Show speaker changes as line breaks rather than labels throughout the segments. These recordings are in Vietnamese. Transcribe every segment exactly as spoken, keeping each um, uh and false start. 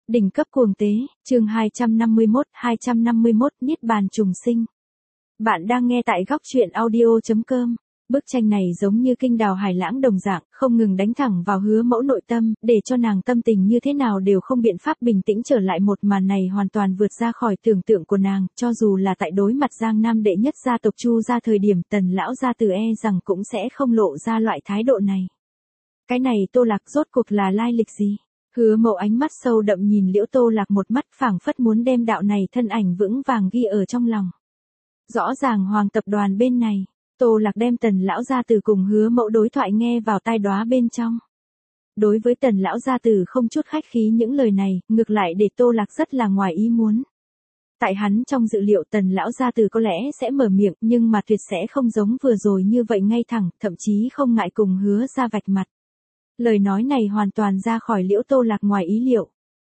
Đỉnh cấp cuồng tế, chương hai trăm năm mươi mốt, hai trăm năm mươi mốt Niết bàn trùng sinh. Bạn đang nghe tại góc truyện audio chấm com. Bức tranh này giống như kinh đào hải lãng đồng dạng, không ngừng đánh thẳng vào Hứa Mẫu nội tâm, để cho nàng tâm tình như thế nào đều không biện pháp bình tĩnh trở lại. Một màn này hoàn toàn vượt ra khỏi tưởng tượng của nàng, cho dù là tại đối mặt Giang Nam đệ nhất gia tộc Chu gia thời điểm, Tần lão gia tử e rằng cũng sẽ không lộ ra loại thái độ này. Cái này Tô Lạc rốt cuộc là lai lịch gì? Hứa Mậu ánh mắt sâu đậm nhìn Liễu Tô Lạc một mắt, phảng phất muốn đem đạo này thân ảnh vững vàng ghi ở trong lòng. Rõ ràng Hoàng tập đoàn bên này, Tô Lạc đem Tần lão gia tử cùng Hứa Mậu đối thoại nghe vào tai đóa bên trong. Đối với Tần lão gia tử không chút khách khí những lời này, ngược lại để Tô Lạc rất là ngoài ý muốn. Tại hắn trong dự liệu Tần lão gia tử có lẽ sẽ mở miệng, nhưng mà tuyệt sẽ không giống vừa rồi như vậy ngay thẳng, thậm chí không ngại cùng Hứa ra vạch mặt. Lời nói này hoàn toàn ra khỏi Liễu Tô Lạc ngoài ý liệu.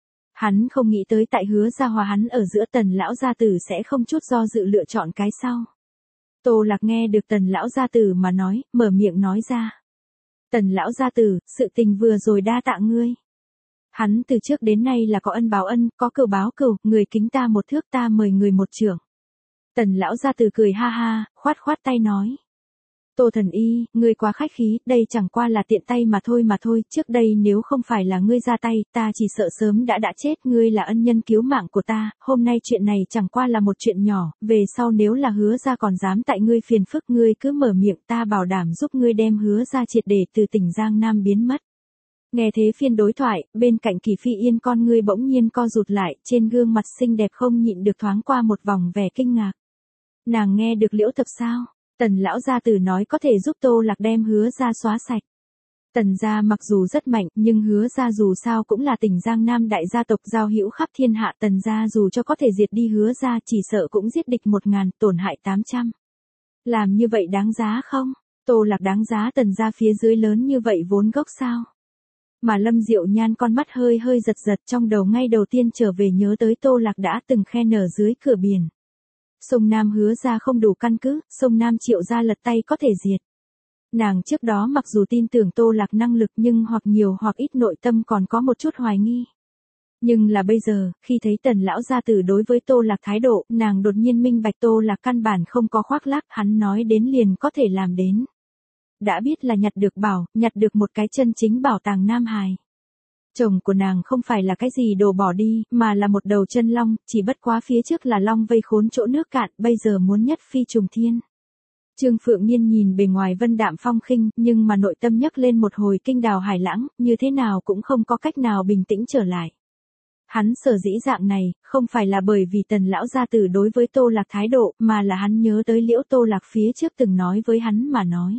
Hắn không nghĩ tới tại Hứa gia hòa hắn ở giữa Tần lão gia tử sẽ không chút do dự lựa chọn cái sau. Tô Lạc nghe được Tần lão gia tử mà nói, mở miệng nói ra. Tần lão gia tử, sự tình vừa rồi đa tạ ngươi. Hắn từ trước đến nay là có ân báo ân, có cừu báo cừu, người kính ta một thước ta mời người một trưởng. Tần lão gia tử cười ha ha, khoát khoát tay nói. Tô thần y, ngươi quá khách khí, đây chẳng qua là tiện tay mà thôi mà thôi, trước đây nếu không phải là ngươi ra tay, ta chỉ sợ sớm đã đã chết, ngươi là ân nhân cứu mạng của ta, hôm nay chuyện này chẳng qua là một chuyện nhỏ, về sau nếu là Hứa ra còn dám tại ngươi phiền phức ngươi cứ mở miệng, ta bảo đảm giúp ngươi đem Hứa ra triệt để từ tỉnh Giang Nam biến mất. Nghe thế phiên đối thoại, bên cạnh Kỳ Phi Yên con ngươi bỗng nhiên co rụt lại, trên gương mặt xinh đẹp không nhịn được thoáng qua một vòng vẻ kinh ngạc. Nàng nghe được Liễu Thập sao? Tần lão gia tử nói có thể giúp Tô Lạc đem Hứa ra xóa sạch. Tần gia mặc dù rất mạnh, nhưng Hứa ra dù sao cũng là tỉnh Giang Nam đại gia tộc giao hữu khắp thiên hạ. Tần gia dù cho có thể diệt đi Hứa ra chỉ sợ cũng giết địch một ngàn, tổn hại tám trăm. Làm như vậy đáng giá không? Tô Lạc đáng giá Tần gia phía dưới lớn như vậy vốn gốc sao? Mà Lâm Diệu Nhan con mắt hơi hơi giật giật, trong đầu ngay đầu tiên trở về nhớ tới Tô Lạc đã từng khen ở dưới cửa biển. Sông Nam Hứa ra không đủ căn cứ, sông Nam Triệu ra lật tay có thể diệt. Nàng trước đó mặc dù tin tưởng Tô Lạc năng lực nhưng hoặc nhiều hoặc ít nội tâm còn có một chút hoài nghi. Nhưng là bây giờ, khi thấy Tần lão gia tử đối với Tô Lạc thái độ, nàng đột nhiên minh bạch Tô Lạc căn bản không có khoác lác, hắn nói đến liền có thể làm đến. Đã biết là nhặt được bảo, nhặt được một cái chân chính bảo tàng Nam Hải. Chồng của nàng không phải là cái gì đồ bỏ đi, mà là một đầu chân long, chỉ bất quá phía trước là long vây khốn chỗ nước cạn, bây giờ muốn nhất phi trùng thiên. Trương Phượng Nhiên nhìn bề ngoài vân đạm phong khinh, nhưng mà nội tâm nhấc lên một hồi kinh đào hải lãng, như thế nào cũng không có cách nào bình tĩnh trở lại. Hắn sở dĩ dạng này, không phải là bởi vì Tần lão gia tử đối với Tô Lạc thái độ, mà là hắn nhớ tới Liễu Tô Lạc phía trước từng nói với hắn mà nói.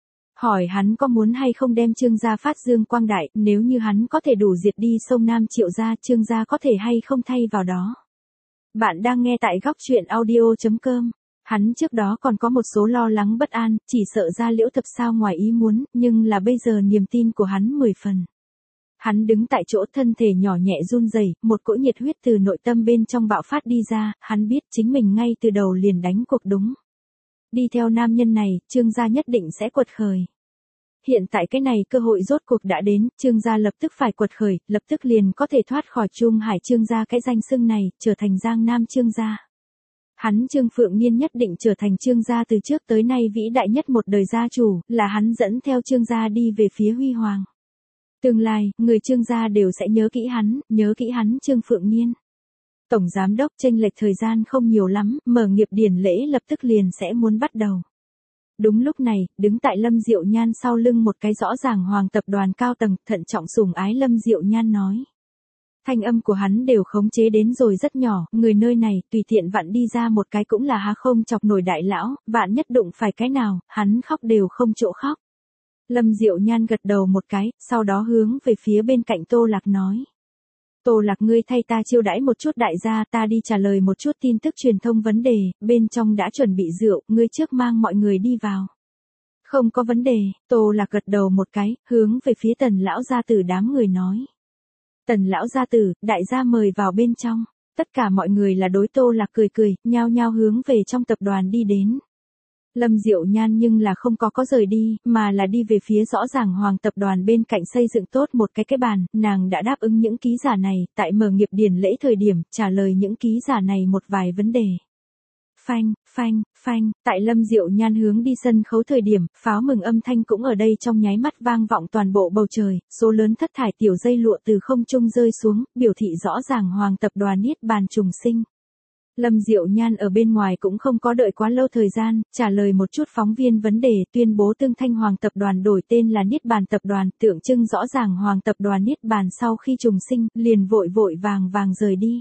Hỏi hắn có muốn hay không đem Trương gia phát dương quang đại, nếu như hắn có thể đủ diệt đi sông Nam Triệu gia, Trương gia có thể hay không thay vào đó. Bạn đang nghe tại góc truyện audio chấm com. Hắn trước đó còn có một số lo lắng bất an, chỉ sợ ra Liễu Thập sao ngoài ý muốn, nhưng là bây giờ niềm tin của hắn mười phần. Hắn đứng tại chỗ thân thể nhỏ nhẹ run rẩy, một cỗ nhiệt huyết từ nội tâm bên trong bạo phát đi ra, hắn biết chính mình ngay từ đầu liền đánh cuộc đúng. Đi theo nam nhân này, Trương gia nhất định sẽ quật khởi. Hiện tại cái này cơ hội rốt cuộc đã đến, Trương gia lập tức phải quật khởi, lập tức liền có thể thoát khỏi Trung Hải Trương gia cái danh xưng này, trở thành Giang Nam Trương gia. Hắn Trương Phượng Niên nhất định trở thành Trương gia từ trước tới nay vĩ đại nhất một đời gia chủ, là hắn dẫn theo Trương gia đi về phía huy hoàng. Tương lai, người Trương gia đều sẽ nhớ kỹ hắn, nhớ kỹ hắn Trương Phượng Niên. Tổng giám đốc chênh lệch thời gian không nhiều lắm, mở nghiệp điển lễ lập tức liền sẽ muốn bắt đầu. Đúng lúc này, đứng tại Lâm Diệu Nhan sau lưng một cái rõ ràng Hoàng tập đoàn cao tầng, thận trọng sủng ái Lâm Diệu Nhan nói. Thanh âm của hắn đều khống chế đến rồi rất nhỏ, người nơi này, tùy tiện vặn đi ra một cái cũng là há không chọc nổi đại lão, vạn nhất đụng phải cái nào, hắn khóc đều không chỗ khóc. Lâm Diệu Nhan gật đầu một cái, sau đó hướng về phía bên cạnh Tô Lạc nói. Tô Lạc ngươi thay ta chiêu đãi một chút đại gia, ta đi trả lời một chút tin tức truyền thông vấn đề, bên trong đã chuẩn bị rượu, ngươi trước mang mọi người đi vào. Không có vấn đề, Tô Lạc gật đầu một cái, hướng về phía Tần lão gia tử đám người nói. Tần lão gia tử, đại gia mời vào bên trong, tất cả mọi người là đối Tô Lạc cười cười, nhao nhao hướng về trong tập đoàn đi đến. Lâm Diệu Nhan nhưng là không có có rời đi, mà là đi về phía rõ ràng Hoàng tập đoàn bên cạnh xây dựng tốt một cái cái bàn, nàng đã đáp ứng những ký giả này, tại mở nghiệp điển lễ thời điểm, trả lời những ký giả này một vài vấn đề. Phanh, phanh, phanh, tại Lâm Diệu Nhan hướng đi sân khấu thời điểm, pháo mừng âm thanh cũng ở đây trong nháy mắt vang vọng toàn bộ bầu trời, số lớn thất thải tiểu dây lụa từ không trung rơi xuống, biểu thị rõ ràng Hoàng tập đoàn niết bàn trùng sinh. Lâm Diệu Nhan ở bên ngoài cũng không có đợi quá lâu thời gian, trả lời một chút phóng viên vấn đề, tuyên bố Tương Thanh Hoàng tập đoàn đổi tên là Niết Bàn tập đoàn, tượng trưng rõ ràng Hoàng tập đoàn Niết Bàn sau khi trùng sinh, liền vội vội vàng vàng rời đi.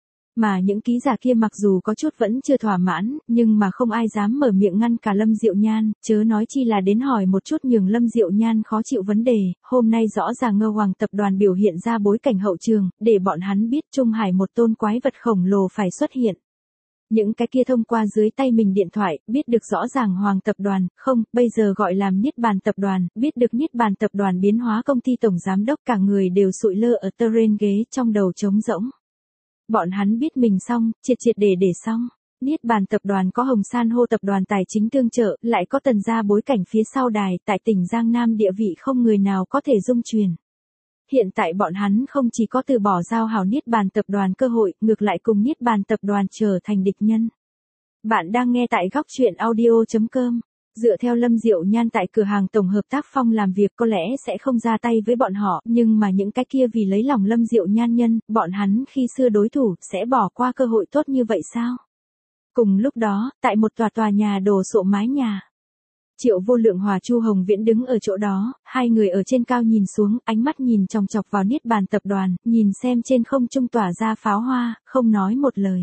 Mà những ký giả kia mặc dù có chút vẫn chưa thỏa mãn, nhưng mà không ai dám mở miệng ngăn cả Lâm Diệu Nhan, chớ nói chi là đến hỏi một chút nhường Lâm Diệu Nhan khó chịu vấn đề, hôm nay rõ ràng Ngơ Hoàng tập đoàn biểu hiện ra bối cảnh hậu trường, để bọn hắn biết Trung Hải một tôn quái vật khổng lồ phải xuất hiện. Những cái kia thông qua dưới tay mình điện thoại, biết được rõ ràng Hoàng tập đoàn, không, bây giờ gọi làm Niết Bàn tập đoàn, biết được Niết Bàn tập đoàn biến hóa công ty tổng giám đốc cả người đều sụi lơ ở terrain ghế trong đầu trống rỗng. Bọn hắn biết mình xong, triệt triệt để để xong. Niết Bàn tập đoàn có Hồng San hô tập đoàn tài chính tương trợ, lại có Tần gia bối cảnh phía sau đài, tại tỉnh Giang Nam địa vị không người nào có thể dung truyền. Hiện tại bọn hắn không chỉ có từ bỏ giao hảo Niết Bàn tập đoàn cơ hội, ngược lại cùng Niết Bàn tập đoàn trở thành địch nhân. Bạn đang nghe tại góc truyện audio chấm com. Dựa theo Lâm Diệu Nhan tại cửa hàng tổng hợp tác Phong làm việc có lẽ sẽ không ra tay với bọn họ, nhưng mà những cái kia vì lấy lòng Lâm Diệu Nhan nhân, bọn hắn khi xưa đối thủ sẽ bỏ qua cơ hội tốt như vậy sao? Cùng lúc đó, tại một tòa tòa nhà đổ sộ mái nhà. Triệu Vô Lượng hòa Chu Hồng Viễn đứng ở chỗ đó, hai người ở trên cao nhìn xuống, ánh mắt nhìn chòng chọc vào Niết Bàn tập đoàn, nhìn xem trên không trung tỏa ra pháo hoa, không nói một lời.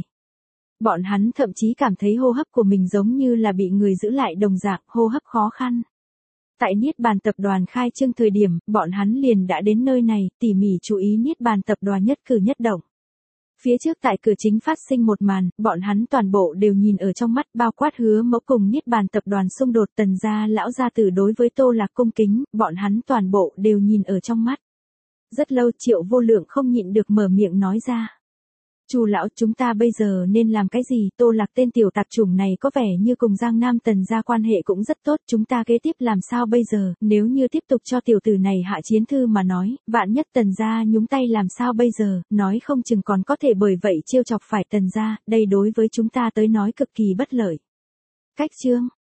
Bọn hắn thậm chí cảm thấy hô hấp của mình giống như là bị người giữ lại đồng dạng, hô hấp khó khăn. Tại Niết Bàn tập đoàn khai trương thời điểm, bọn hắn liền đã đến nơi này, tỉ mỉ chú ý Niết Bàn tập đoàn nhất cử nhất động. Phía trước tại cửa chính phát sinh một màn, bọn hắn toàn bộ đều nhìn ở trong mắt, bao quát Hứa Mẫu cùng Niết Bàn tập đoàn xung đột, Tần gia lão gia tử đối với Tô Lạc cung kính, bọn hắn toàn bộ đều nhìn ở trong mắt. Rất lâu Triệu Vô Lượng không nhịn được mở miệng nói ra. Chu lão, chúng ta bây giờ nên làm cái gì? Tô Lạc tên tiểu tạp chủng này có vẻ như cùng Giang Nam Tần gia quan hệ cũng rất tốt, chúng ta kế tiếp làm sao bây giờ? Nếu như tiếp tục cho tiểu tử này hạ chiến thư mà nói, vạn nhất Tần gia nhúng tay làm sao bây giờ? Nói không chừng còn có thể bởi vậy trêu chọc phải Tần gia, đây đối với chúng ta tới nói cực kỳ bất lợi. Cách chương